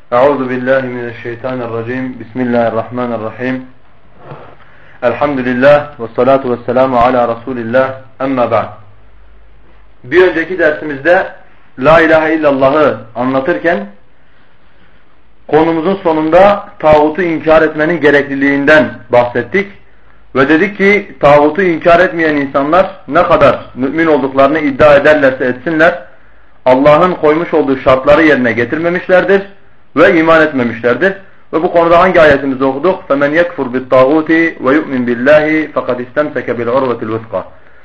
Euzu billahi mineşşeytanirracim. Bismillahirrahmanirrahim. Elhamdülillah ve salatu vesselamu ala Resulillah. Amma ba'd. Bir önceki dersimizde La ilahe illallah'ı anlatırken konumuzun sonunda tağutu inkar etmenin gerekliliğinden bahsettik. Ve dedik ki tağutu inkar etmeyen insanlar ne kadar mümin olduklarını iddia ederlerse etsinler, Allah'ın koymuş olduğu şartları yerine getirmemişlerdir ve iman etmemişlerdir. Ve bu konuda hangi ayetimizi okuduk? فَمَنْ يَكْفُرْ بِالطَّاغُوتِ وَيُؤْمِنْ بِاللّٰهِ فَقَدْ اِسْتَمْسَكَ بِالْعُرْوَةِ الْوُثْقَى.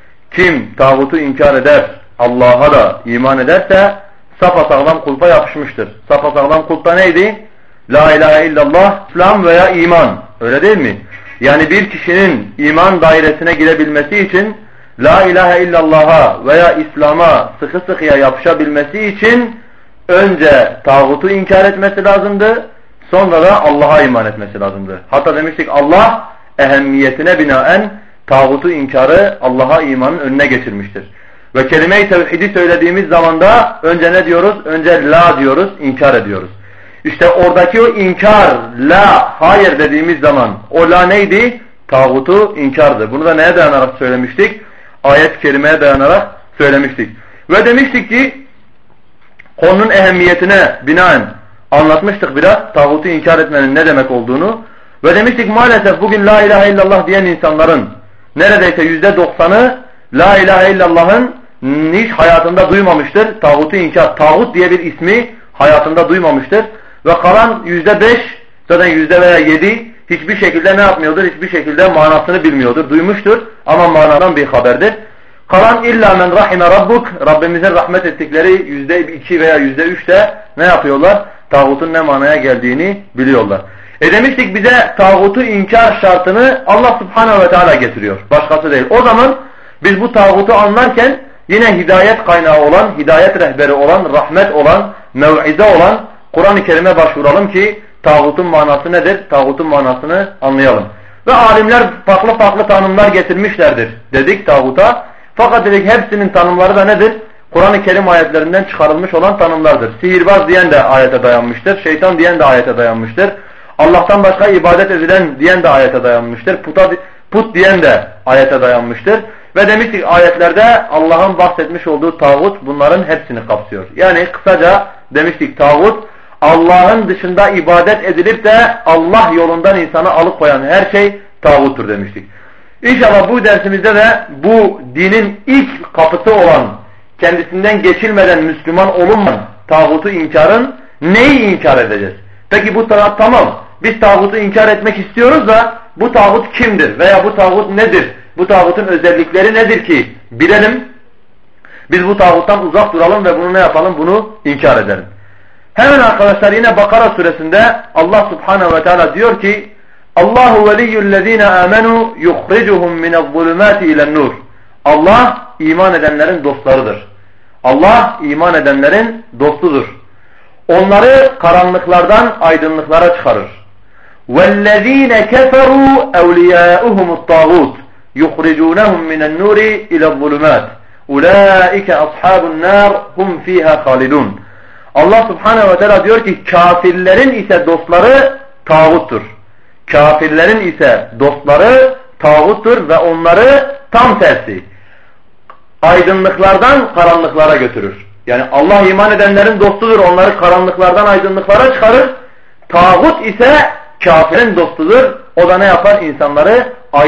Kim tağutu inkar eder, Allah'a da iman ederse sapasağlam kulpa yapışmıştır. Sapasağlam kulp neydi? La ilahe illallah, İslam veya iman. Öyle değil mi? Yani bir kişinin iman dairesine girebilmesi için La ilahe illallah'a veya İslam'a sıkı sıkıya yapışabilmesi için önce tağutu inkar etmesi lazımdı. Sonra da Allah'a iman etmesi lazımdı. Hatta demiştik Allah ehemmiyetine binaen tağutu inkarı Allah'a imanın önüne geçirmiştir. Ve kelime-i tevhidi söylediğimiz zaman da önce ne diyoruz? Önce la diyoruz, inkar ediyoruz. İşte oradaki o inkar, la, hayır dediğimiz zaman o la neydi? Tağutu inkardı. Bunu da neye dayanarak söylemiştik? Ayet-i kerimeye dayanarak söylemiştik. Ve demiştik ki konunun ehemmiyetine binaen anlatmıştık biraz tağutu inkar etmenin ne demek olduğunu. Ve demiştik maalesef bugün la ilahe illallah diyen insanların neredeyse %90'ı la ilahe illallah'ın hiç hayatında duymamıştır. Tağutu inkar, tağut diye bir ismi hayatında duymamıştır. Ve kalan %5, zaten %7 hiçbir şekilde ne yapmıyordur? Hiçbir şekilde manasını bilmiyordur. Duymuştur ama manadan bir haberdir. Kalan illa men rahime rabbuk, Rabbimizin rahmet ettikleri %2 veya %3 de ne yapıyorlar? Tağutun ne manaya geldiğini biliyorlar. Demiştik bize tağutu inkar şartını Allah subhanehu ve teala getiriyor. Başkası değil. O zaman biz bu tağutu anlarken yine hidayet kaynağı olan, hidayet rehberi olan, rahmet olan, mev'ize olan Kur'an-ı Kerim'e başvuralım ki tağutun manası nedir? Tağutun manasını anlayalım. Ve alimler farklı farklı tanımlar getirmişlerdir dedik tağuta. Fakat dedik hepsinin tanımları da nedir? Kur'an-ı Kerim ayetlerinden çıkarılmış olan tanımlardır. Sihirbaz diyen de ayete dayanmıştır. Şeytan diyen de ayete dayanmıştır. Allah'tan başka ibadet edilen diyen de ayete dayanmıştır. Put diyen de ayete dayanmıştır. Ve demiştik ayetlerde Allah'ın bahsetmiş olduğu tağut bunların hepsini kapsıyor. Yani kısaca demiştik tağut Allah'ın dışında ibadet edilip de Allah yolundan insanı alıkoyan her şey tağuttur demiştik. İnşallah bu dersimizde de bu dinin ilk kapısı olan kendisinden geçilmeden Müslüman olunmayan tağutu inkarın neyi inkar edeceğiz? Peki bu tamam biz tağutu inkar etmek istiyoruz da bu tağut kimdir veya bu tağut nedir? Bu tağutun özellikleri nedir ki bilelim. Biz bu tağuttan uzak duralım ve bunu ne yapalım? Bunu inkar edelim. Hemen arkadaşlar yine Bakara suresinde Allah subhanehu ve teala diyor ki Allahu veliyyullezine amenu yukhricuhum minezzulumati ilen-nur. Allah iman edenlerin dostlarıdır. Allah iman edenlerin dostudur. Onları karanlıklardan aydınlıklara çıkarır. وَالَّذ۪ينَ كَفَرُوا اَوْلِيَاؤُهُمُ الطَّاغُوتِ يُخْرِجُونَهُمْ مِنَ النُّورِ اِلَى الظُّلُمَاتِ اُولَٰئِكَ أَصْحَابُ النَّارِ هُمْ ف۪يهَا خَالِدُونَ. Allah subhanehu ve teala diyor ki kafirlerin ise dostları tağuttur. Kafirlerin ise dostları tağuttur ve onları tam tersi aydınlıklardan karanlıklara götürür. Yani Allah iman edenlerin dostudur. Onları karanlıklardan aydınlıklara çıkarır. Tağut ise kafirin dostudur. O da ne yapar? İnsanları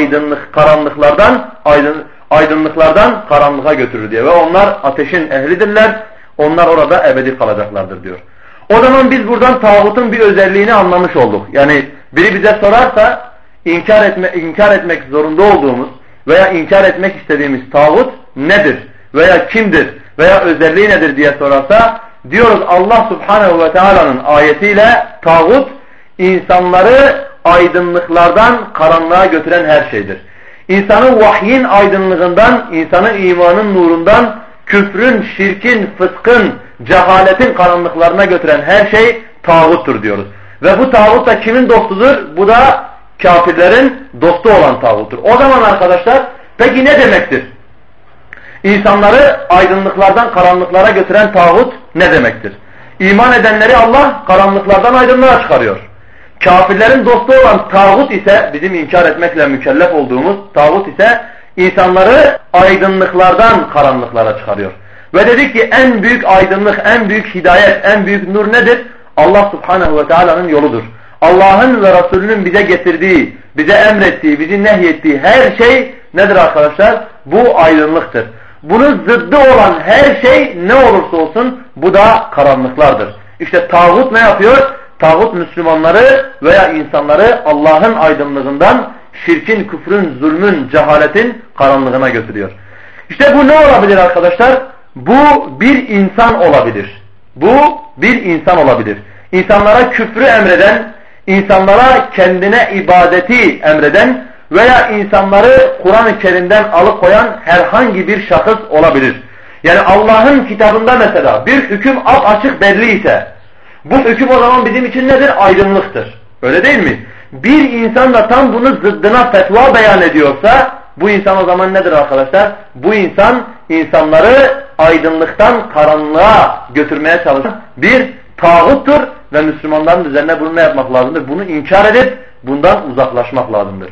aydınlıklardan karanlığa götürür diye. Ve onlar ateşin ehlidirler. Onlar orada ebedi kalacaklardır diyor. O zaman biz buradan tağutun bir özelliğini anlamış olduk. Yani biri bize sorarsa inkar etmek zorunda olduğumuz veya inkar etmek istediğimiz tağut nedir? Veya kimdir? Veya özelliği nedir diye sorarsa diyoruz Allah subhanehu ve teala'nın ayetiyle tağut insanları aydınlıklardan karanlığa götüren her şeydir. İnsanı vahyin aydınlığından, insanı imanın nurundan, küfrün, şirkin, fıskın, cehaletin karanlıklarına götüren her şey tağuttur diyoruz. Ve bu tağut da kimin dostudur? Bu da kafirlerin dostu olan tağuttur. O zaman arkadaşlar peki ne demektir? İnsanları aydınlıklardan karanlıklara götüren tağut ne demektir? İman edenleri Allah karanlıklardan aydınlığa çıkarıyor. Kafirlerin dostu olan tağut ise, bizim inkar etmekle mükellef olduğumuz tağut ise insanları aydınlıklardan karanlıklara çıkarıyor. Ve dedik ki en büyük aydınlık, en büyük hidayet, en büyük nur nedir? Allah Subhanahu ve Teala'nın yoludur. Allah'ın ve Resulünün bize getirdiği, bize emrettiği, bizi nehyettiği her şey nedir arkadaşlar? Bu aydınlıktır. Bunun zıddı olan her şey ne olursa olsun bu da karanlıklardır. İşte tağut ne yapıyor? Tağut Müslümanları veya insanları Allah'ın aydınlığından şirkin, küfrün, zulmün, cehaletin karanlığına götürüyor. İşte bu ne olabilir arkadaşlar? Bu bir insan olabilir. Bu bir insan olabilir. İnsanlara küfrü emreden, insanlara kendine ibadeti emreden veya insanları Kur'an-ı Kerim'den alıkoyan herhangi bir şahıs olabilir. Yani Allah'ın kitabında mesela bir hüküm açık belli ise bu hüküm o zaman bizim için nedir? Aydınlıktır. Öyle değil mi? Bir insan da tam bunu zıddına fetva beyan ediyorsa bu insan o zaman nedir arkadaşlar? Bu insan insanları aydınlıktan karanlığa götürmeye çalışan bir tağuttur ve Müslümanların üzerine bunu ne yapmak lazımdır? Bunu inkar edip bundan uzaklaşmak lazımdır.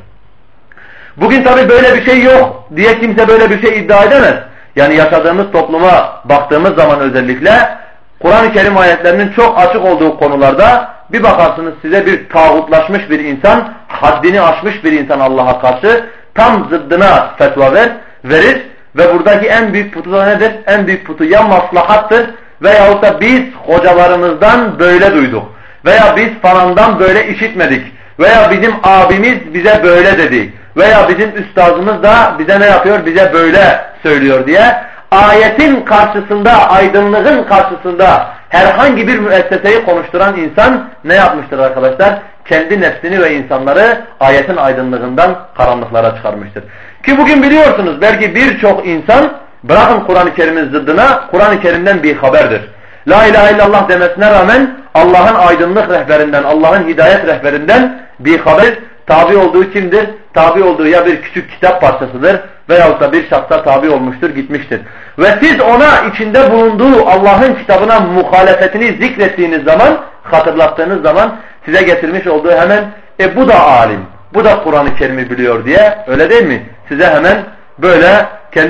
Bugün tabi böyle bir şey yok diye kimse böyle bir şey iddia edemez. Yani yaşadığımız topluma baktığımız zaman özellikle Kur'an-ı Kerim ayetlerinin çok açık olduğu konularda bir bakarsınız size bir tağutlaşmış bir insan, haddini aşmış bir insan Allah'a karşı tam zıddına fetva verir ve buradaki en büyük putu da nedir? En büyük putu ya maslahattır veyahut da biz hocalarımızdan böyle duyduk veya biz falandan böyle işitmedik veya bizim abimiz bize böyle dedi veya bizim üstadımız da bize ne yapıyor? Bize böyle söylüyor diye ayetin karşısında, aydınlığın karşısında herhangi bir müesseseyi konuşturan insan ne yapmıştır arkadaşlar? Kendi nefsini ve insanları ayetin aydınlığından karanlıklara çıkarmıştır. Ki bugün biliyorsunuz belki birçok insan bırakın Kur'an-ı Kerim'in zıddına, Kur'an-ı Kerim'den bir haberdir. La ilahe illallah demesine rağmen Allah'ın aydınlık rehberinden, Allah'ın hidayet rehberinden bir haber tabi olduğu kimdir? Tabi olduğu ya bir küçük kitap parçasıdır veyahut da bir şahsa tabi olmuştur, gitmiştir. Ve siz ona içinde bulunduğu Allah'ın kitabına muhalefetini zikrettiğiniz zaman, hatırlattığınız zaman size getirmiş olduğu hemen bu da alim, bu da Kur'an-ı Kerim'i biliyor diye, öyle değil mi? Size hemen böyle